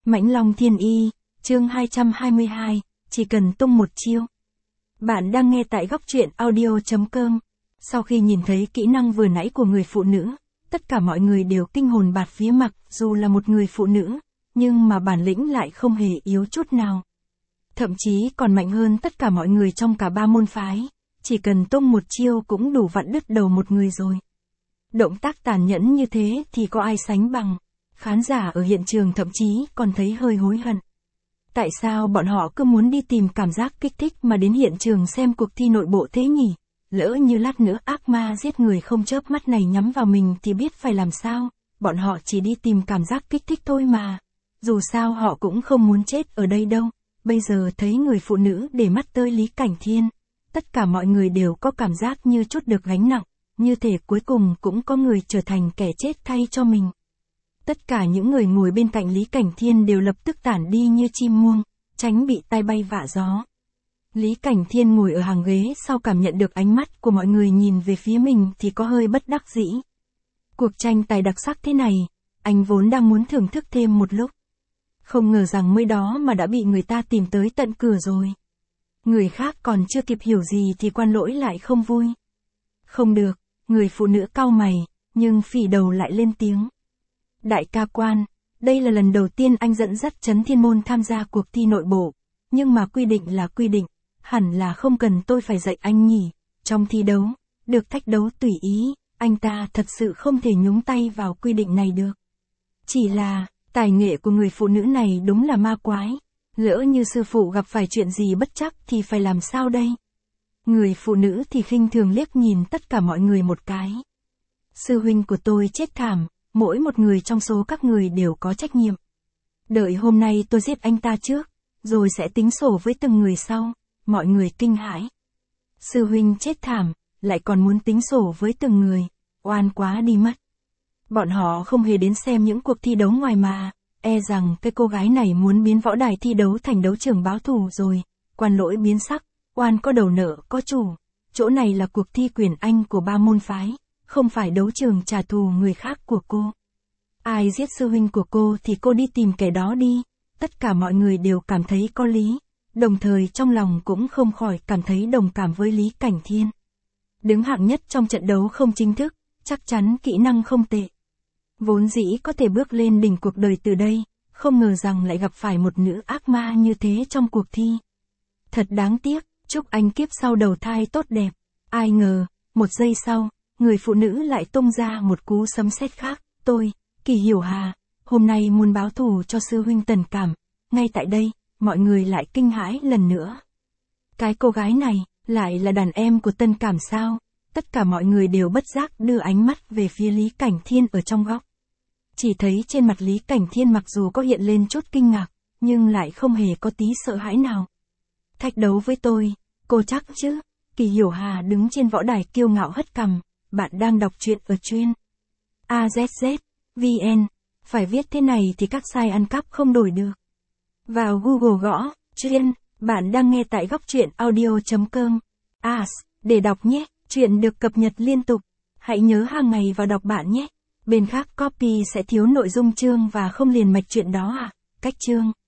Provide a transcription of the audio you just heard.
Mãnh Long Thiên Y, chương 222, chỉ cần tung một chiêu. Bạn đang nghe tại góc truyện audio.com. Sau khi nhìn thấy kỹ năng vừa nãy của người phụ nữ, tất cả mọi người đều kinh hồn bạt vía, mặc dù là một người phụ nữ, nhưng mà bản lĩnh lại không hề yếu chút nào. Thậm chí còn mạnh hơn tất cả mọi người trong cả ba môn phái, chỉ cần tung một chiêu cũng đủ vặn đứt đầu một người rồi. Động tác tàn nhẫn như thế thì có ai sánh bằng. Khán giả ở hiện trường thậm chí còn thấy hơi hối hận. Tại sao bọn họ cứ muốn đi tìm cảm giác kích thích mà đến hiện trường xem cuộc thi nội bộ thế nhỉ? Lỡ như lát nữa ác ma giết người không chớp mắt này nhắm vào mình thì biết phải làm sao, bọn họ chỉ đi tìm cảm giác kích thích thôi mà. Dù sao họ cũng không muốn chết ở đây đâu. Bây giờ thấy người phụ nữ để mắt tới Lý Cảnh Thiên, tất cả mọi người đều có cảm giác như chút được gánh nặng, như thể cuối cùng cũng có người trở thành kẻ chết thay cho mình. Tất cả những người ngồi bên cạnh Lý Cảnh Thiên đều lập tức tản đi như chim muông, tránh bị tai bay vạ gió. Lý Cảnh Thiên ngồi ở hàng ghế sau cảm nhận được ánh mắt của mọi người nhìn về phía mình thì có hơi bất đắc dĩ. Cuộc tranh tài đặc sắc thế này, anh vốn đang muốn thưởng thức thêm một lúc. Không ngờ rằng mới đó mà đã bị người ta tìm tới tận cửa rồi. Người khác còn chưa kịp hiểu gì thì Quan Lỗi lại không vui. Không được, người phụ nữ cau mày, nhưng phỉ đầu lại lên tiếng. Đại ca Quan, đây là lần đầu tiên anh dẫn dắt Trấn Thiên Môn tham gia cuộc thi nội bộ, nhưng mà quy định là quy định, hẳn là không cần tôi phải dạy anh nhỉ. Trong thi đấu, được thách đấu tùy ý, anh ta thật sự không thể nhúng tay vào quy định này được. Chỉ là, tài nghệ của người phụ nữ này đúng là ma quái, lỡ như sư phụ gặp phải chuyện gì bất trắc thì phải làm sao đây? Người phụ nữ thì khinh thường liếc nhìn tất cả mọi người một cái. Sư huynh của tôi chết thảm. Mỗi một người trong số các người đều có trách nhiệm. Đợi hôm nay tôi giết anh ta trước, rồi sẽ tính sổ với từng người sau. Mọi người kinh hãi. Sư huynh chết thảm, lại còn muốn tính sổ với từng người. Oan quá đi mất. Bọn họ không hề đến xem những cuộc thi đấu ngoài mà. E rằng cái cô gái này muốn biến võ đài thi đấu thành đấu trường báo thù rồi. Quan Lỗi biến sắc. Oan có đầu nợ có chủ. Chỗ này là cuộc thi quyền Anh của ba môn phái. Không phải đấu trường trả thù người khác của cô. Ai giết sư huynh của cô thì cô đi tìm kẻ đó đi. Tất cả mọi người đều cảm thấy có lý. Đồng thời trong lòng cũng không khỏi cảm thấy đồng cảm với Lý Cảnh Thiên. Đứng hạng nhất trong trận đấu không chính thức, chắc chắn kỹ năng không tệ. Vốn dĩ có thể bước lên đỉnh cuộc đời từ đây, không ngờ rằng lại gặp phải một nữ ác ma như thế trong cuộc thi. Thật đáng tiếc, chúc anh kiếp sau đầu thai tốt đẹp. Ai ngờ, một giây sau, người phụ nữ lại tung ra một cú sấm sét khác. Tôi, Kỳ Hiểu Hà, hôm nay muốn báo thù cho sư huynh Tần Cảm. Ngay tại đây, mọi người lại kinh hãi lần nữa. Cái cô gái này, lại là đàn em của Tần Cảm sao? Tất cả mọi người đều bất giác đưa ánh mắt về phía Lý Cảnh Thiên ở trong góc. Chỉ thấy trên mặt Lý Cảnh Thiên mặc dù có hiện lên chút kinh ngạc, nhưng lại không hề có tí sợ hãi nào. Thách đấu với tôi, cô chắc chứ? Kỳ Hiểu Hà đứng trên võ đài kiêu ngạo hất cằm. Bạn đang đọc truyện ở truyện AZZ.vn. Phải viết thế này thì các site ăn cắp không đổi được. Vào Google gõ truyện, bạn đang nghe tại góc truyện audio.com. Để đọc nhé, truyện được cập nhật liên tục. Hãy nhớ hàng ngày vào đọc bạn nhé. Bên khác copy sẽ thiếu nội dung chương và không liền mạch truyện đó à? Cách chương